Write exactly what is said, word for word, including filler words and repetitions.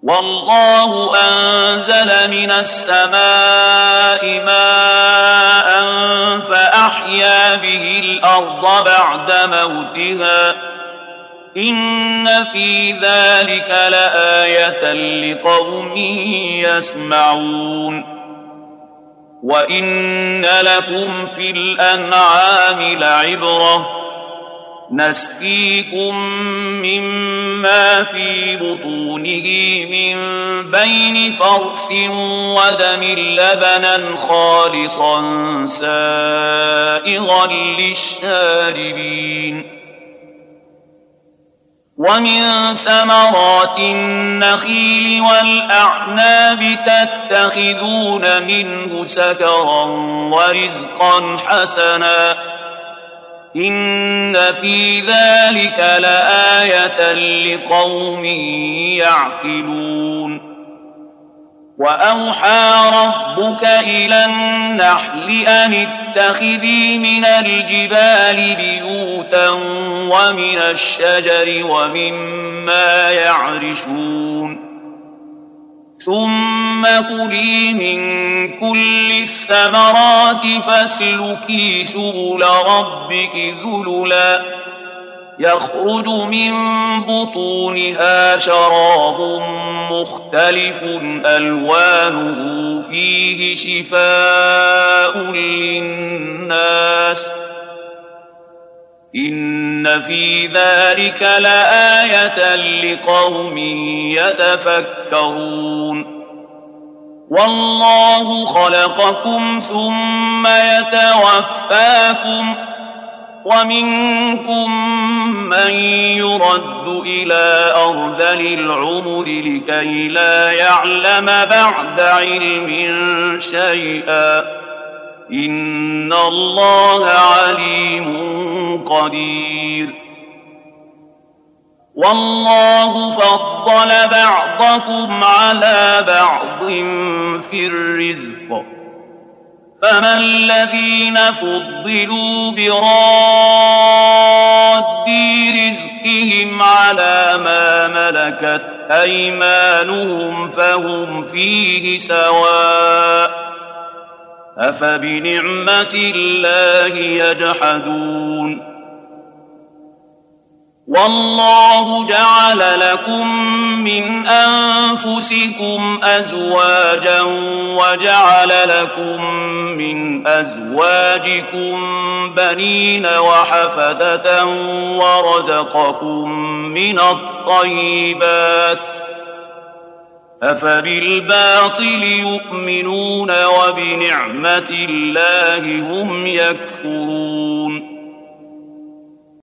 والله أنزل من السماء ماء فأحيا به الأرض بعد موتها إن في ذلك لآية لقوم يسمعون وإن لكم في الأنعام لعبرة نسقيكم مما في بطونه من بين فرث ودم لبنا خالصا سائغا للشاربين ومن ثمرات النخيل والأعناب تتخذون منه سكرا ورزقا حسنا إن في ذلك لآية لقوم يعقلون وأوحى ربك إلى النحل أن اتخذي من الجبال بيوتا ومن الشجر ومما يعرشون ثم كلي من كل الثمرات فاسلكي سبل ربك ذللا يخرج من بطونها شراب مختلف ألوانه فيه شفاء للناس إن في ذلك لآية لقوم يتفكرون والله خلقكم ثم يتوفاكم ومنكم من يرد إلى أرذل العمر لكي لا يعلم بعد علم شيئا إن الله عليم قدير والله فضل بعضكم على بعض في الرزق فما الذين فضلوا براد رزقهم على ما ملكت أيمانهم فهم فيه سواء أفبنعمة الله يجحدون والله جعل لكم من أنفسكم أزواجا وجعل لكم من أزواجكم بنين وحفدة ورزقكم من الطيبات أفبالباطل يؤمنون وبنعمة الله هم يكفرون